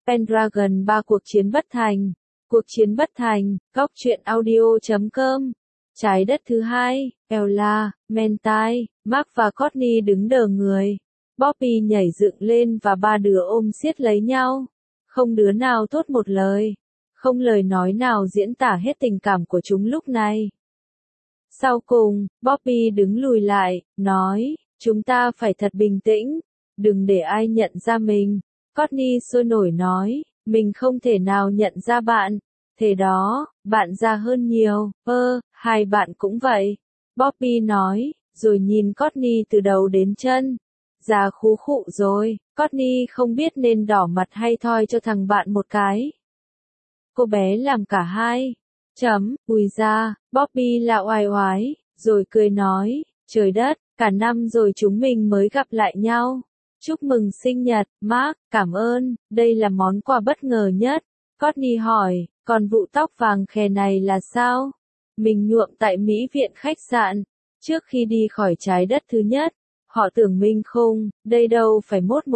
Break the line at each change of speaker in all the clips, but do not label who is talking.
Pendragon 3 cuộc chiến bất thành. Cuộc chiến bất thành, góc truyện audio.com. Trái đất thứ hai, Ella, Mentai, Mark và Courtney đứng đờ người. Bobby nhảy dựng lên và ba đứa ôm siết lấy nhau. Không đứa nào thốt một lời. Không lời nói nào diễn tả hết tình cảm của chúng lúc này. Sau cùng, Bobby đứng lùi lại, nói, chúng ta phải thật bình tĩnh, đừng để ai nhận ra mình. Courtney sôi nổi nói, mình không thể nào nhận ra bạn. Thế đó, bạn già hơn nhiều, hai bạn cũng vậy. Bobby nói, rồi nhìn Courtney từ đầu đến chân. Già khú khụ rồi, Courtney không biết nên đỏ mặt hay thoi cho thằng bạn một cái. Cô bé làm cả hai. Ui da, Bobby là oai oái, rồi cười nói, trời đất, cả năm rồi chúng mình mới gặp lại nhau. Chúc mừng sinh nhật, Mark, cảm ơn, đây là món quà bất ngờ nhất. Courtney hỏi, còn vụ tóc vàng khè này là sao? Mình nhuộm tại Mỹ viện khách sạn, trước khi đi khỏi trái đất thứ nhất. Họ tưởng mình khùng, đây đâu phải mốt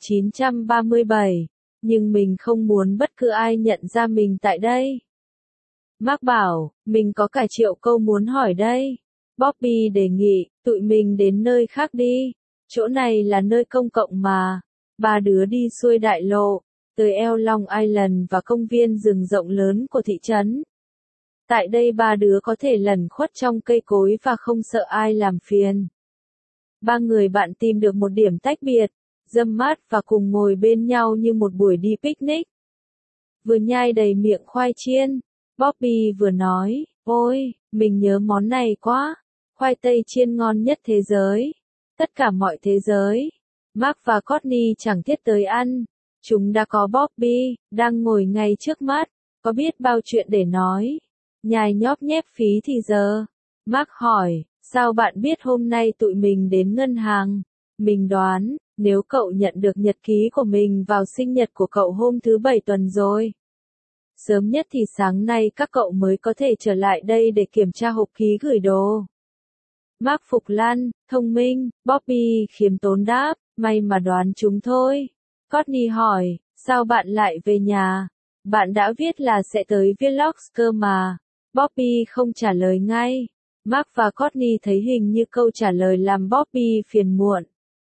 1937, nhưng mình không muốn bất cứ ai nhận ra mình tại đây. Mark bảo, mình có cả triệu câu muốn hỏi đây. Bobby đề nghị, tụi mình đến nơi khác đi. Chỗ này là nơi công cộng mà. Ba đứa đi xuôi đại lộ, tới eo Long Island và công viên rừng rộng lớn của thị trấn. Tại đây ba đứa có thể lẩn khuất trong cây cối và không sợ ai làm phiền. Ba người bạn tìm được một điểm tách biệt, râm mát và cùng ngồi bên nhau như một buổi đi picnic. Vừa nhai đầy miệng khoai chiên, Bobby vừa nói, ôi, mình nhớ món này quá, khoai tây chiên ngon nhất thế giới, tất cả mọi thế giới. Mark và Courtney chẳng thiết tới ăn, chúng đã có Bobby, đang ngồi ngay trước mắt, có biết bao chuyện để nói, nhai nhóp nhép phí thì giờ. Mark hỏi, sao bạn biết hôm nay tụi mình đến ngân hàng? Mình đoán, nếu cậu nhận được nhật ký của mình vào sinh nhật của cậu hôm thứ Bảy tuần rồi. Sớm nhất thì sáng nay các cậu mới có thể trở lại đây để kiểm tra hộp ký gửi đồ. Mark phục lăn, thông minh, Bobby khiêm tốn đáp, may mà đoán chúng thôi. Courtney hỏi, sao bạn lại về nhà? Bạn đã viết là sẽ tới Vloggs cơ mà. Bobby không trả lời ngay. Mark và Courtney thấy hình như câu trả lời làm Bobby phiền muộn.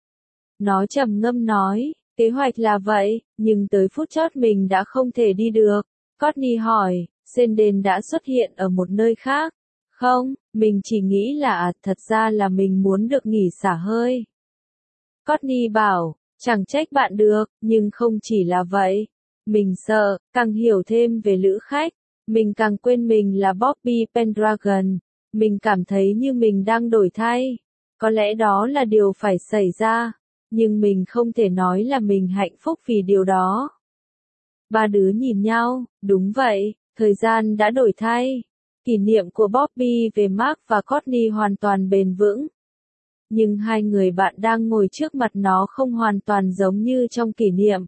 Nó trầm ngâm nói, kế hoạch là vậy, nhưng tới phút chót mình đã không thể đi được. Courtney hỏi, Senden đã xuất hiện ở một nơi khác? Không, mình chỉ nghĩ là thật ra là mình muốn được nghỉ xả hơi. Courtney bảo, chẳng trách bạn được, nhưng không chỉ là vậy. Mình sợ, càng hiểu thêm về lữ khách, mình càng quên mình là Bobby Pendragon. Mình cảm thấy như mình đang đổi thay. Có lẽ đó là điều phải xảy ra, nhưng mình không thể nói là mình hạnh phúc vì điều đó. Ba đứa nhìn nhau, đúng vậy, thời gian đã đổi thay. Kỷ niệm của Bobby về Mark và Courtney hoàn toàn bền vững. Nhưng hai người bạn đang ngồi trước mặt nó không hoàn toàn giống như trong kỷ niệm.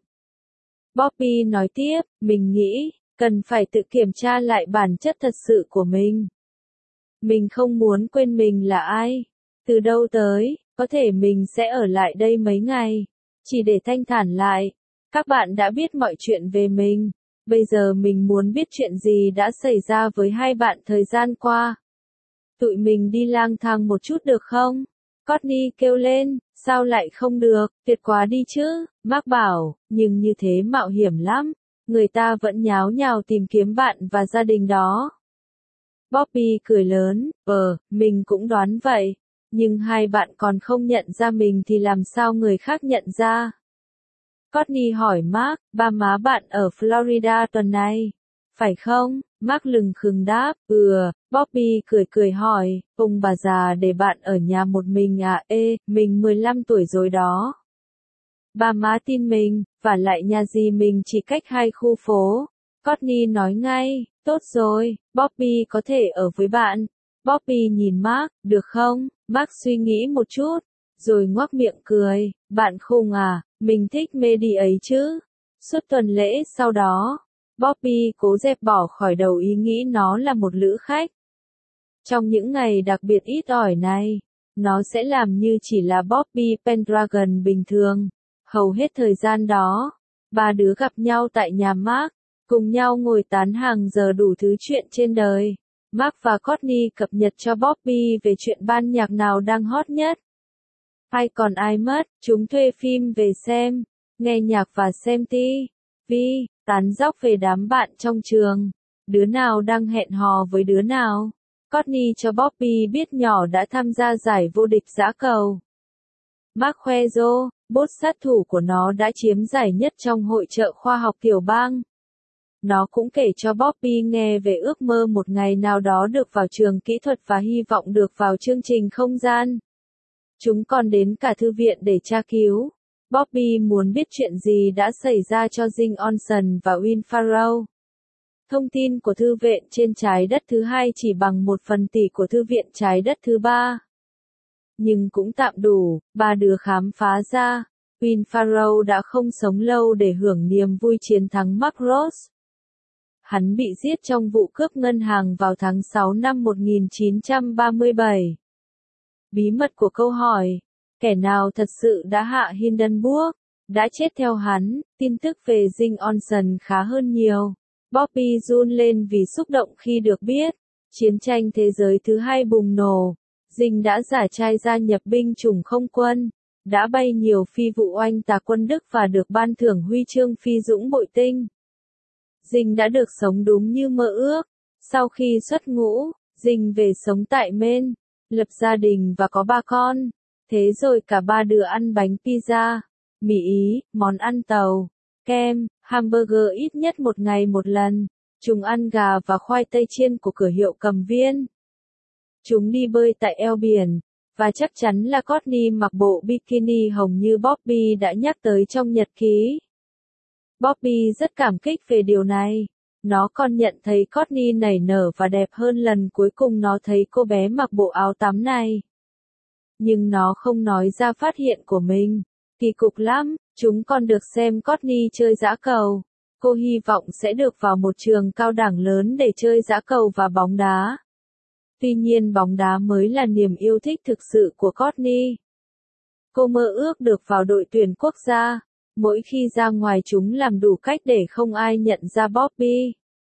Bobby nói tiếp, mình nghĩ, cần phải tự kiểm tra lại bản chất thật sự của mình. Mình không muốn quên mình là ai. Từ đâu tới, có thể mình sẽ ở lại đây mấy ngày. Chỉ để thanh thản lại. Các bạn đã biết mọi chuyện về mình. Bây giờ mình muốn biết chuyện gì đã xảy ra với hai bạn thời gian qua. Tụi mình đi lang thang một chút được không? Courtney kêu lên, sao lại không được, tuyệt quá đi chứ. Mark bảo, nhưng như thế mạo hiểm lắm. Người ta vẫn nháo nhào tìm kiếm bạn và gia đình đó. Bobby cười lớn, mình cũng đoán vậy. Nhưng hai bạn còn không nhận ra mình thì làm sao người khác nhận ra? Courtney hỏi Mark, ba má bạn ở Florida tuần này, phải không? Mark lừng khừng đáp, Bobby cười hỏi, ông bà già để bạn ở nhà một mình à? Mình 15 tuổi rồi đó. Ba má tin mình, và lại nhà dì mình chỉ cách 2 khu phố. Courtney nói ngay, tốt rồi, Bobby có thể ở với bạn. Bobby nhìn Mark, được không? Mark suy nghĩ một chút, rồi ngoác miệng cười, bạn khùng à, mình thích mê đi ấy chứ. Suốt tuần lễ sau đó, Bobby cố dẹp bỏ khỏi đầu ý nghĩ nó là một lữ khách. Trong những ngày đặc biệt ít ỏi này, nó sẽ làm như chỉ là Bobby Pendragon bình thường. Hầu hết thời gian đó, Ba đứa gặp nhau tại nhà Mark, cùng nhau ngồi tán hàng giờ đủ thứ chuyện trên đời. Mark và Courtney cập nhật cho Bobby về chuyện ban nhạc nào đang hot nhất. Hay còn ai mất, chúng thuê phim về xem, nghe nhạc và xem TV, tán dóc về đám bạn trong trường, đứa nào đang hẹn hò với đứa nào. Courtney cho Bobby biết nhỏ đã tham gia giải vô địch dã cầu. Mark khoe rô, bốt sát thủ của nó đã chiếm giải nhất trong hội chợ khoa học tiểu bang. Nó cũng kể cho Bobby nghe về ước mơ một ngày nào đó được vào trường kỹ thuật và hy vọng được vào chương trình không gian. Chúng còn đến cả thư viện để tra cứu. Bobby muốn biết chuyện gì đã xảy ra cho Jim Olsen và Will Ferrell. Thông tin của thư viện trên trái đất thứ hai chỉ bằng 1/10 của thư viện trái đất thứ ba. Nhưng cũng tạm đủ, ba đứa khám phá ra, Will Ferrell đã không sống lâu để hưởng niềm vui chiến thắng Mark Ross. Hắn bị giết trong vụ cướp ngân hàng vào tháng 6 năm 1937. Bí mật của câu hỏi, kẻ nào thật sự đã hạ Hindenburg, đã chết theo hắn, tin tức về Jim Olsen khá hơn nhiều. Bobby run lên vì xúc động khi được biết, chiến tranh thế giới thứ hai bùng nổ. Jim đã giả trai gia nhập binh chủng không quân, đã bay nhiều phi vụ oanh tạc quân Đức và được ban thưởng huy chương phi dũng bội tinh. Jim đã được sống đúng như mơ ước. Sau khi xuất ngũ, Jim về sống tại Maine, lập gia đình và có 3 con. Thế rồi cả ba đứa ăn bánh pizza, mì Ý, món ăn tàu, kem, hamburger ít nhất một ngày một lần. Chúng ăn gà và khoai tây chiên của cửa hiệu Cầm Viên. Chúng đi bơi tại eo biển, và chắc chắn là Courtney mặc bộ bikini hồng như Bobby đã nhắc tới trong nhật ký. Bobby rất cảm kích về điều này. Nó còn nhận thấy Courtney nảy nở và đẹp hơn lần cuối cùng nó thấy cô bé mặc bộ áo tắm này. Nhưng nó không nói ra phát hiện của mình. Kỳ cục lắm, chúng còn được xem Courtney chơi dã cầu. Cô hy vọng sẽ được vào một trường cao đẳng lớn để chơi dã cầu và bóng đá. Tuy nhiên bóng đá mới là niềm yêu thích thực sự của Courtney. Cô mơ ước được vào đội tuyển quốc gia. Mỗi khi ra ngoài chúng làm đủ cách để không ai nhận ra Bobby.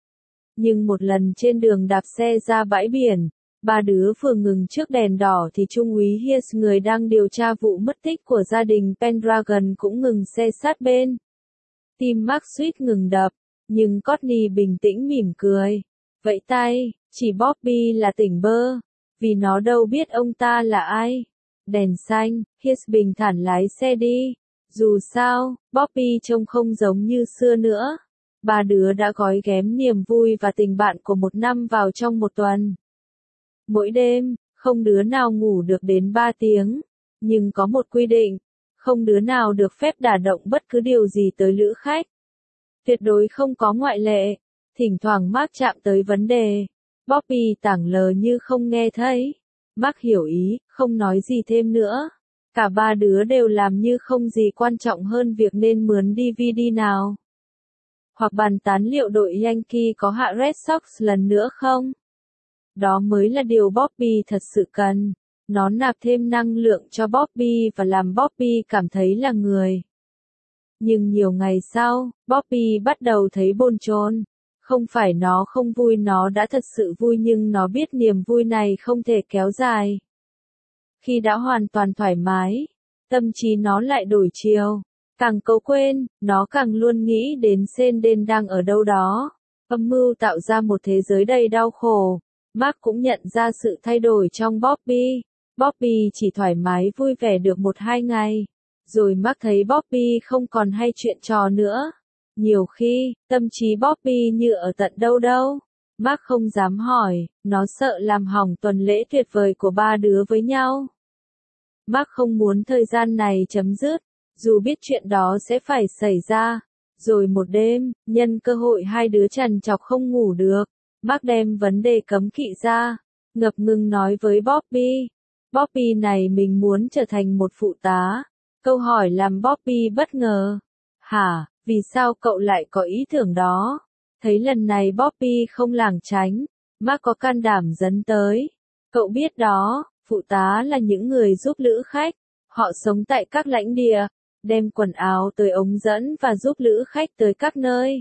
Nhưng một lần trên đường đạp xe ra bãi biển, ba đứa vừa ngừng trước đèn đỏ thì Trung úy Hughes, người đang điều tra vụ mất tích của gia đình Pendragon, cũng ngừng xe sát bên. Tim Mark suýt ngừng đập, nhưng Courtney bình tĩnh mỉm cười. Vẫy tay, chỉ Bobby là tỉnh bơ, vì nó đâu biết ông ta là ai. Đèn xanh, Hughes bình thản lái xe đi. Dù sao, Bobby trông không giống như xưa nữa. Ba đứa đã gói ghém niềm vui và tình bạn của một năm vào trong một tuần. Mỗi đêm, không đứa nào ngủ được đến 3 tiếng. Nhưng có một quy định, không đứa nào được phép đả động bất cứ điều gì tới lữ khách. Tuyệt đối không có ngoại lệ. Thỉnh thoảng Mark chạm tới vấn đề. Bobby tảng lờ như không nghe thấy. Mark hiểu ý, không nói gì thêm nữa. Cả ba đứa đều làm như không gì quan trọng hơn việc nên mướn DVD nào. Hoặc bàn tán liệu đội Yankee có hạ Red Sox lần nữa không. Đó mới là điều Bobby thật sự cần. Nó nạp thêm năng lượng cho Bobby và làm Bobby cảm thấy là người. Nhưng nhiều ngày sau, Bobby bắt đầu thấy bồn chồn. Không phải nó không vui, nó đã thật sự vui, nhưng nó biết niềm vui này không thể kéo dài. Khi đã hoàn toàn thoải mái, tâm trí nó lại đổi chiều. Càng cố quên, nó càng luôn nghĩ đến Senden đang ở đâu đó. Âm mưu tạo ra một thế giới đầy đau khổ. Mark cũng nhận ra sự thay đổi trong Bobby. Bobby chỉ thoải mái vui vẻ được 1-2 ngày. Rồi Mark thấy Bobby không còn hay chuyện trò nữa. Nhiều khi, tâm trí Bobby như ở tận đâu đâu. Mark không dám hỏi, nó sợ làm hỏng tuần lễ tuyệt vời của ba đứa với nhau. Mark không muốn thời gian này chấm dứt, dù biết chuyện đó sẽ phải xảy ra. Rồi một đêm, nhân cơ hội hai đứa trằn trọc không ngủ được, Mark đem vấn đề cấm kỵ ra, ngập ngừng nói với Bobby. Bobby này mình muốn trở thành một phụ tá. Câu hỏi làm Bobby bất ngờ. Hả, vì sao cậu lại có ý tưởng đó? Thấy lần này Bobby không lảng tránh, Mark có can đảm dấn tới. Cậu biết đó, phụ tá là những người giúp lữ khách. Họ sống tại các lãnh địa, đem quần áo tới ống dẫn và giúp lữ khách tới các nơi.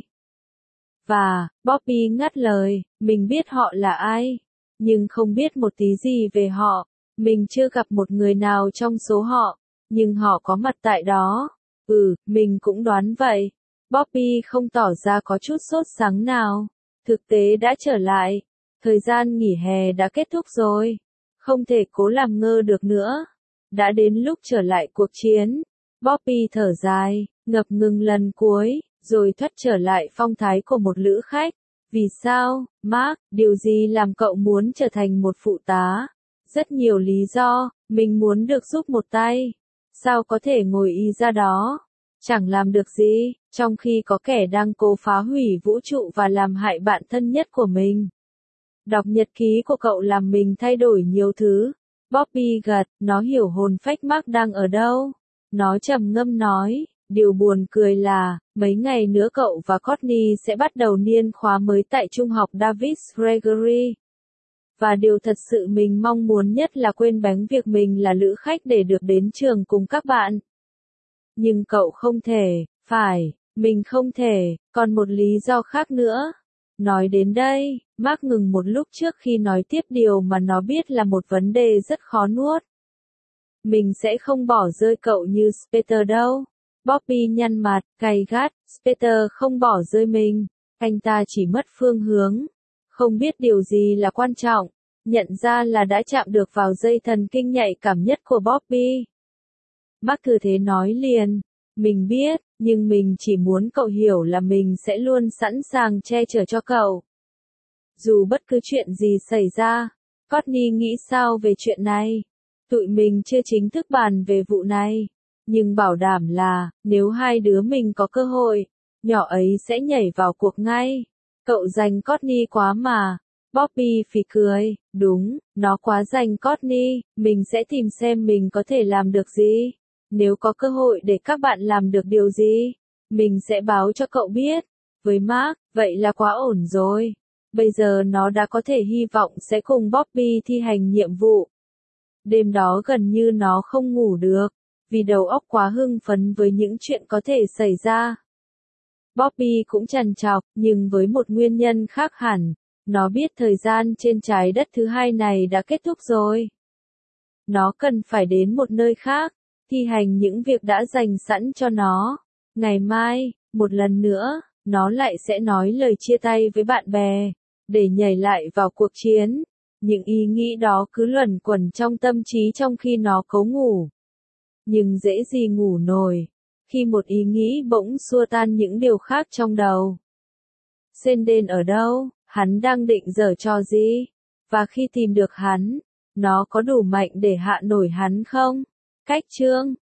Và, Bobby ngắt lời, mình biết họ là ai, nhưng không biết một tí gì về họ. Mình chưa gặp một người nào trong số họ, nhưng họ có mặt tại đó. Mình cũng đoán vậy. Bobby không tỏ ra có chút sốt sắng nào. Thực tế đã trở lại. Thời gian nghỉ hè đã kết thúc rồi. Không thể cố làm ngơ được nữa. Đã đến lúc trở lại cuộc chiến. Bobby thở dài, ngập ngừng lần cuối, rồi thoát trở lại phong thái của một lữ khách. Vì sao, Mark, điều gì làm cậu muốn trở thành một phụ tá? Rất nhiều lý do, mình muốn được giúp một tay. Sao có thể ngồi y ra đó? Chẳng làm được gì, trong khi có kẻ đang cố phá hủy vũ trụ và làm hại bạn thân nhất của mình. Đọc nhật ký của cậu làm mình thay đổi nhiều thứ. Bobby gật, nó hiểu hồn phách Mark đang ở đâu. Nó trầm ngâm nói, điều buồn cười là, mấy ngày nữa cậu và Courtney sẽ bắt đầu niên khóa mới tại Trung học Davis Gregory. Và điều thật sự mình mong muốn nhất là quên bén việc mình là lữ khách để được đến trường cùng các bạn. Nhưng cậu không thể, phải, mình không thể, còn một lý do khác nữa. Nói đến đây, Mark ngừng một lúc trước khi nói tiếp điều mà nó biết là một vấn đề rất khó nuốt. Mình sẽ không bỏ rơi cậu như Speter đâu. Bobby nhăn mặt, gay gắt, Speter không bỏ rơi mình. Anh ta chỉ mất phương hướng. Không biết điều gì là quan trọng. Nhận ra là đã chạm được vào dây thần kinh nhạy cảm nhất của Bobby. Mark cứ thế nói liền. Mình biết, nhưng mình chỉ muốn cậu hiểu là mình sẽ luôn sẵn sàng che chở cho cậu. Dù bất cứ chuyện gì xảy ra. Courtney nghĩ sao về chuyện này? Tụi mình chưa chính thức bàn về vụ này. Nhưng bảo đảm là, nếu hai đứa mình có cơ hội, nhỏ ấy sẽ nhảy vào cuộc ngay. Cậu giành Courtney quá mà. Bobby phì cười, đúng, nó quá giành Courtney, mình sẽ tìm xem mình có thể làm được gì. Nếu có cơ hội để các bạn làm được điều gì, mình sẽ báo cho cậu biết. Với Mark, vậy là quá ổn rồi. Bây giờ nó đã có thể hy vọng sẽ cùng Bobby thi hành nhiệm vụ. Đêm đó gần như nó không ngủ được, vì đầu óc quá hưng phấn với những chuyện có thể xảy ra. Bobby cũng trằn trọc, nhưng với một nguyên nhân khác hẳn. Nó biết thời gian trên trái đất thứ hai này đã kết thúc rồi. Nó cần phải đến một nơi khác, thi hành những việc đã dành sẵn cho nó. Ngày mai, một lần nữa, nó lại sẽ nói lời chia tay với bạn bè, để nhảy lại vào cuộc chiến. Những ý nghĩ đó cứ luẩn quẩn trong tâm trí trong khi nó cố ngủ. Nhưng dễ gì ngủ nổi, khi một ý nghĩ bỗng xua tan những điều khác trong đầu. Senden ở đâu? Hắn đang định giở trò gì? Và khi tìm được hắn, nó có đủ mạnh để hạ nổi hắn không? Cách chương